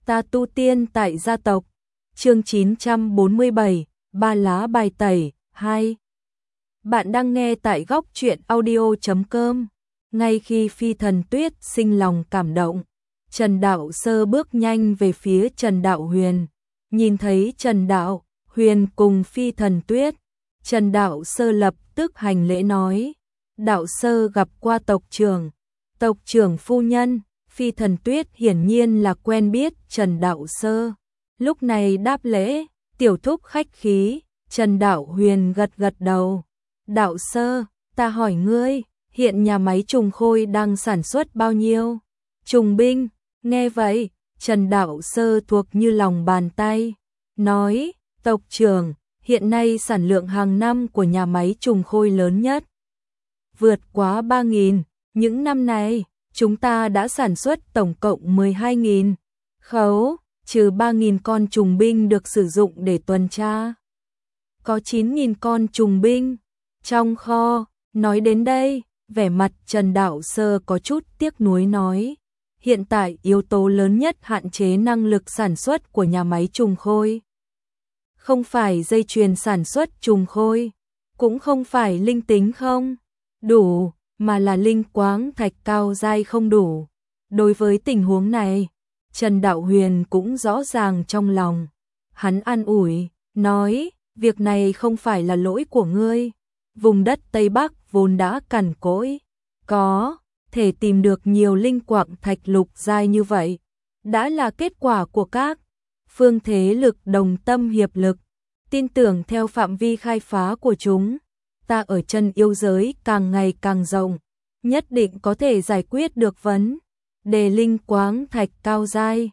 Ta tu tiên tại gia tộc. Chương 947, Ba lá bài tẩy 2. Bạn đang nghe tại góc truyện audio.com. Ngay khi Phi Thần Tuyết sinh lòng cảm động, Trần Đạo Sơ bước nhanh về phía Trần Đạo Huyền. Nhìn thấy Trần Đạo Huyền cùng Phi Thần Tuyết, Trần Đạo Sơ lập tức hành lễ nói: Đạo Sơ gặp qua tộc trưởng phu nhân. Phi Thần Tuyết hiển nhiên là quen biết Trần Đạo Sơ, lúc này đáp lễ: tiểu thúc khách khí. Trần Đạo Huyền gật gật đầu: Đạo Sơ, ta hỏi ngươi, hiện nhà máy trùng khôi đang sản xuất bao nhiêu trùng binh? Nghe vậy, Trần Đạo Sơ thuộc như lòng bàn tay, nói: tộc trưởng, hiện nay sản lượng hàng năm của nhà máy trùng khôi lớn nhất vượt quá 3.000, những năm này chúng ta đã sản xuất tổng cộng 12.000 khẩu, trừ 3.000 con trùng binh được sử dụng để tuần tra. Có 9.000 con trùng binh trong kho. Nói đến đây, vẻ mặt Trần Đạo Sơ có chút tiếc nuối nói: hiện tại yếu tố lớn nhất hạn chế năng lực sản xuất của nhà máy trùng khôi không phải dây chuyền sản xuất trùng khôi, cũng không phải linh tính không đủ, mà là linh quáng thạch cao giai không đủ. Đối với tình huống này, Trần Đạo Huyền cũng rõ ràng trong lòng. Hắn an ủi, nói: việc này không phải là lỗi của ngươi. Vùng đất Tây Bắc vốn đã cằn cỗi, có thể tìm được nhiều linh quạng thạch lục giai như vậy, đã là kết quả của các phương thế lực đồng tâm hiệp lực. Tin tưởng theo phạm vi khai phá của chúng, ta ở chân yêu giới càng ngày càng rộng, nhất định có thể giải quyết được vấn đề linh quáng thạch cao giai.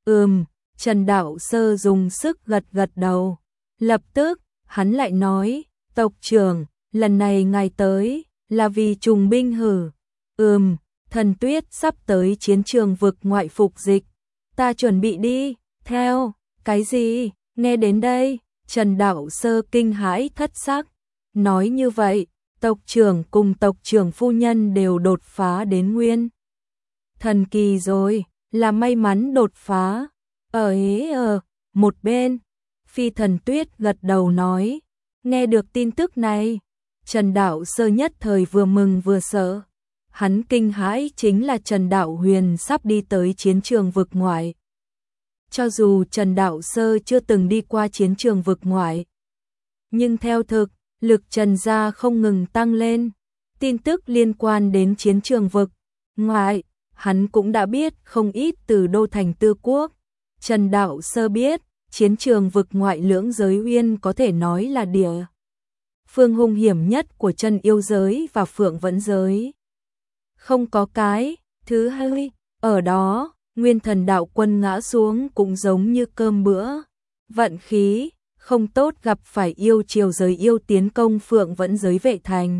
Trần Đạo Sơ dùng sức gật gật đầu. Lập tức, hắn lại nói: tộc trưởng, lần này ngài tới là vì trùng binh hử? Thần Tuyết sắp tới chiến trường vực ngoại phục dịch, ta chuẩn bị đi theo. Cái gì? Nghe đến đây, Trần Đạo Sơ kinh hãi thất sắc. Nói như vậy, tộc trưởng cùng tộc trưởng phu nhân đều đột phá đến nguyên thần kỳ rồi, là may mắn đột phá. Một bên, Phi Thần Tuyết gật đầu nói: nghe được tin tức này, Trần Đạo Sơ nhất thời vừa mừng vừa sợ. Hắn kinh hãi chính là Trần Đạo Huyền sắp đi tới chiến trường vực ngoại. Cho dù Trần Đạo Sơ chưa từng đi qua chiến trường vực ngoại, nhưng theo thực lực Trần gia không ngừng tăng lên. Tin tức liên quan đến chiến trường vực ngoại, hắn cũng đã biết không ít từ Đô Thành Tư Quốc. Trần Đạo Sơ biết, chiến trường vực ngoại Lưỡng Giới Uyên có thể nói là địa phương hung hiểm nhất của chân yêu giới và Phượng Vẫn giới. Không có cái thứ hai, ở đó, Nguyên Thần Đạo Quân ngã xuống cũng giống như cơm bữa. Vận khí không tốt gặp phải yêu triều giới yêu tiến công Phượng Vẫn giới vệ thành.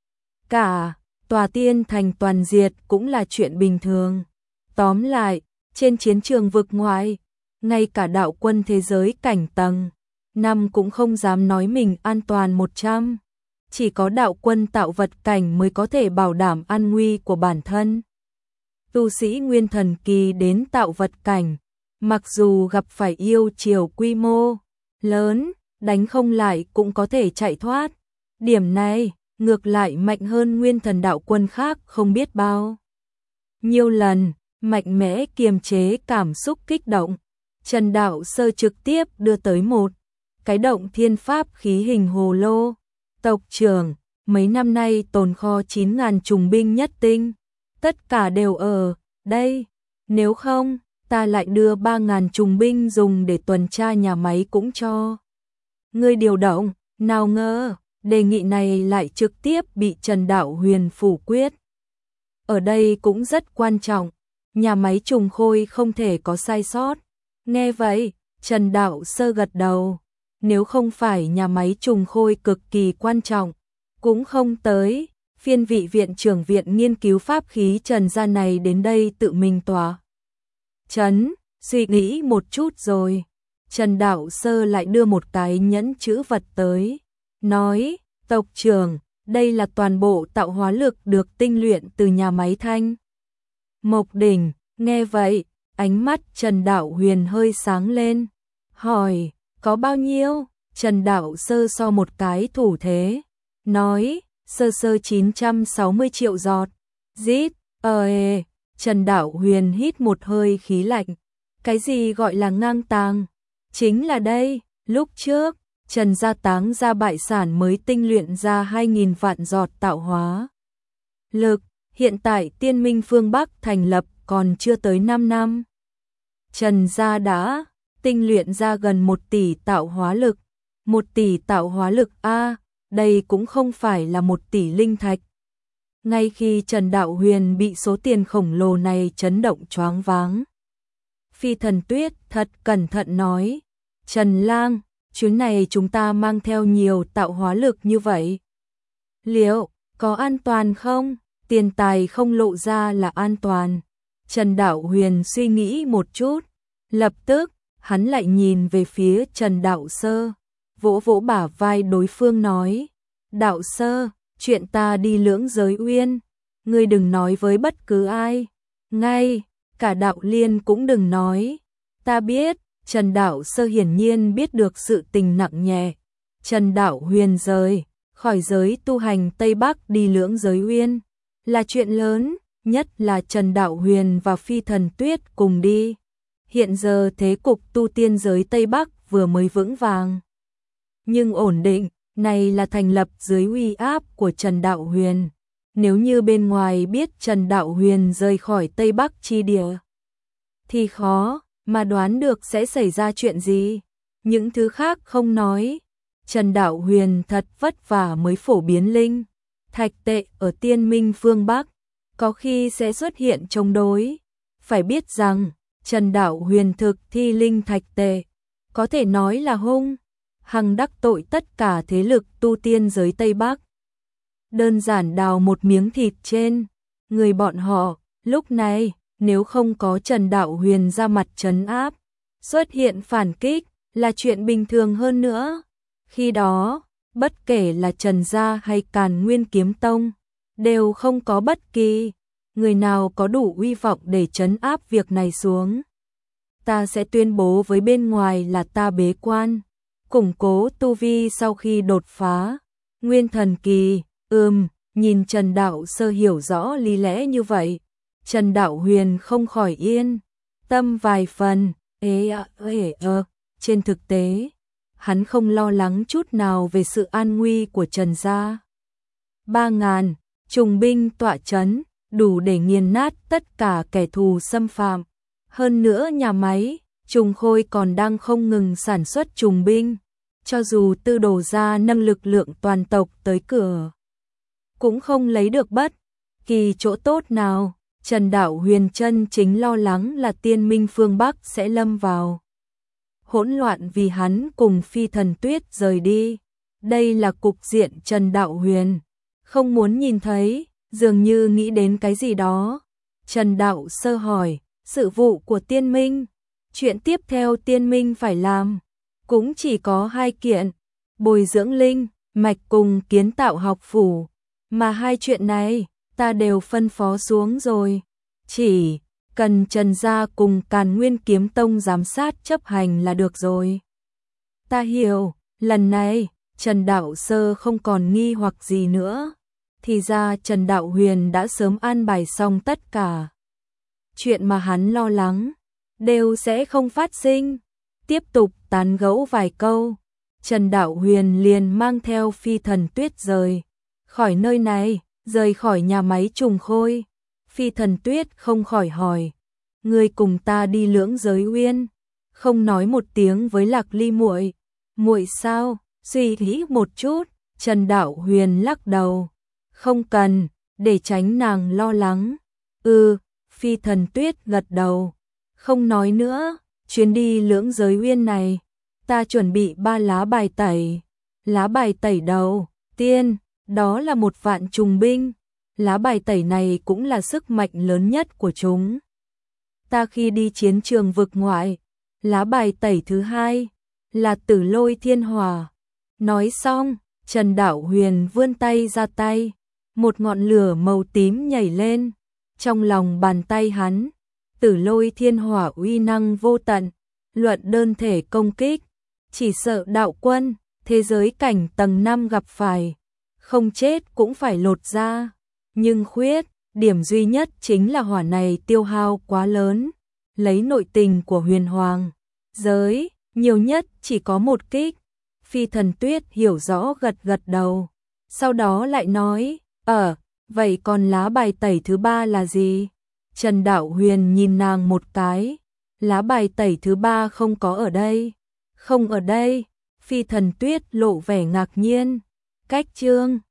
Cả tòa tiên thành toàn diệt cũng là chuyện bình thường. Tóm lại, trên chiến trường vực ngoại, ngay cả đạo quân thế giới cảnh tầng 5 cũng không dám nói mình an toàn 100. Chỉ có đạo quân tạo vật cảnh mới có thể bảo đảm an nguy của bản thân. Tu sĩ nguyên thần kỳ đến tạo vật cảnh, mặc dù gặp phải yêu triều quy mô lớn, đánh không lại cũng có thể chạy thoát. Điểm này ngược lại mạnh hơn nguyên thần đạo quân khác không biết bao nhiêu lần, mạnh mẽ kiềm chế cảm xúc kích động. Trần Đạo Sơ trực tiếp đưa tới một cái động thiên pháp khí hình hồ lô. Tộc trưởng, mấy năm nay tồn kho 9.000 trùng binh nhất tinh, tất cả đều ở đây. Nếu không, ta lại đưa 3.000 trùng binh dùng để tuần tra nhà máy cũng cho ngươi điều động. Nào ngờ, đề nghị này lại trực tiếp bị Trần Đạo Huyền phủ quyết. Ở đây cũng rất quan trọng, nhà máy trùng khôi không thể có sai sót. Nghe vậy, Trần Đạo Sơ gật đầu. Nếu không phải nhà máy trùng khôi cực kỳ quan trọng, cũng không tới phiên vị viện trưởng viện nghiên cứu pháp khí Trần gia này đến đây tự mình tỏa chấn. Suy nghĩ một chút rồi, Trần Đạo Sơ lại đưa một cái nhẫn chữ vật tới, nói: tộc trưởng, đây là toàn bộ tạo hóa lực được tinh luyện từ nhà máy Thanh Mộc Đỉnh. Nghe vậy, Ánh mắt Trần Đạo Huyền hơi sáng lên, hỏi, có bao nhiêu? Trần Đạo Sơ so một cái thủ thế, nói, sơ 960 triệu giọt. Rít, Trần Đạo Huyền hít một hơi khí lạnh. Cái gì gọi là ngang tàng? Chính là đây, lúc trước, Trần gia táng ra bại sản mới tinh luyện ra 2.000 vạn giọt tạo hóa lực, hiện tại Tiên Minh phương Bắc thành lập còn chưa tới 5 năm. Trần gia đã tinh luyện ra gần 1 tỷ tạo hóa lực. 1 tỷ tạo hóa lực a, đây cũng không phải là 1 tỷ linh thạch. Ngay khi Trần Đạo Huyền bị số tiền khổng lồ này chấn động choáng váng, Phi Thần Tuyết thật cẩn thận nói, Trần Lang, chuyến này chúng ta mang theo nhiều tạo hóa lực như vậy, liệu có an toàn không? Tiền tài không lộ ra là an toàn. Trần Đạo Huyền suy nghĩ một chút, lập tức hắn lại nhìn về phía Trần Đạo Sơ, vỗ vỗ bả vai đối phương nói, Đạo Sơ, chuyện ta đi Lưỡng Giới Uyên, ngươi đừng nói với bất cứ ai, ngay cả Đạo Liên cũng đừng nói. Ta biết. Trần Đạo Sơ hiển nhiên biết được sự tình nặng nhẹ. Trần Đạo Huyền rời khỏi giới tu hành Tây Bắc đi Lưỡng Giới Uyên là chuyện lớn, nhất là Trần Đạo Huyền và Phi Thần Tuyết cùng đi. Hiện giờ thế cục tu tiên giới Tây Bắc vừa mới vững vàng, nhưng ổn định, này là thành lập dưới uy áp của Trần Đạo Huyền. Nếu như bên ngoài biết Trần Đạo Huyền rời khỏi Tây Bắc chi địa, thì khó mà đoán được sẽ xảy ra chuyện gì. Những thứ khác không nói, Trần Đạo Huyền thật vất vả mới phổ biến linh thạch tệ ở Tiên Minh phương Bắc, có khi sẽ xuất hiện chống đối. Phải biết rằng, Trần Đạo Huyền thực thi linh thạch tệ, có thể nói là hung hăng đắc tội tất cả thế lực tu tiên giới Tây Bắc. Đơn giản đào một miếng thịt trên người bọn họ. Lúc này, nếu không có Trần Đạo Huyền ra mặt trấn áp, xuất hiện phản kích là chuyện bình thường hơn nữa. Khi đó, bất kể là Trần gia hay Càn Nguyên Kiếm Tông, đều không có bất kỳ người nào có đủ uy vọng để trấn áp việc này xuống. Ta sẽ tuyên bố với bên ngoài là ta bế quan, củng cố tu vi sau khi đột phá Nguyên Thần Kỳ. Nhìn Trần Đạo Sơ hiểu rõ lý lẽ như vậy, Trần Đạo Huyền không khỏi yên tâm vài phần. Trên thực tế, hắn không lo lắng chút nào về sự an nguy của Trần gia. 3.000 trùng binh tọa trấn, đủ để nghiền nát tất cả kẻ thù xâm phạm. Hơn nữa nhà máy Trùng Khôi còn đang không ngừng sản xuất trùng binh, cho dù Tư Đồ gia nâng lực lượng toàn tộc tới cửa, cũng không lấy được bất kỳ chỗ tốt nào. Trần Đạo Huyền chân chính lo lắng là Tiên Minh phương Bắc sẽ lâm vào hỗn loạn vì hắn cùng Phi Thần Tuyết rời đi. Đây là cục diện Trần Đạo Huyền không muốn nhìn thấy, dường như nghĩ đến cái gì đó. Trần Đạo Sơ hỏi, sự vụ của Tiên Minh, chuyện tiếp theo Tiên Minh phải làm cũng chỉ có 2 kiện, bồi dưỡng linh mạch cùng kiến tạo học phủ, mà 2 chuyện này ta đều phân phó xuống rồi, chỉ cần Trần gia cùng Càn Nguyên Kiếm Tông giám sát chấp hành là được rồi. Ta hiểu. Lần này Trần Đạo Sơ không còn nghi hoặc gì nữa, thì ra Trần Đạo Huyền đã sớm an bài xong tất cả chuyện mà hắn lo lắng đều sẽ không phát sinh. Tiếp tục tán gẫu vài câu, Trần Đạo Huyền liền mang theo Phi Thần Tuyết rời khỏi nơi này, rời khỏi nhà máy Trùng Khôi. Phi Thần Tuyết không khỏi hỏi, ngươi cùng ta đi Lưỡng Giới Uyên, không nói một tiếng với Lạc Ly muội, muội sao? Suy nghĩ một chút, Trần Đạo Huyền lắc đầu, không cần, để tránh nàng lo lắng. Phi Thần Tuyết gật đầu, không nói nữa. Chuyến đi Lưỡng Giới Uyên này, ta chuẩn bị 3 lá bài tẩy. Lá bài tẩy đầu tiên, đó là 1 vạn trùng binh. Lá bài tẩy này cũng là sức mạnh lớn nhất của chúng ta khi đi chiến trường vực ngoại. Lá bài tẩy thứ 2 là Tử Lôi Thiên Hỏa. Nói xong, Trần Đạo Huyền vươn tay ra, tay một ngọn lửa màu tím nhảy lên trong lòng bàn tay hắn. Tử Lôi thiên hỏa uy năng vô tận, luận đơn thể công kích, chỉ sợ đạo quân, thế giới cảnh tầng 5 gặp phải, không chết cũng phải lột ra, nhưng khuyết, điểm duy nhất chính là hỏa này tiêu hao quá lớn, lấy nội tình của huyền hoàng giới, nhiều nhất chỉ có một kích. Phi Thần Tuyết hiểu rõ gật gật đầu, sau đó lại nói, vậy còn lá bài tẩy thứ 3 là gì? Trần Đạo Huyền nhìn nàng một cái, lá bài tẩy thứ 3 không có ở đây. Không ở đây, Phi Thần Tuyết lộ vẻ ngạc nhiên, cách chương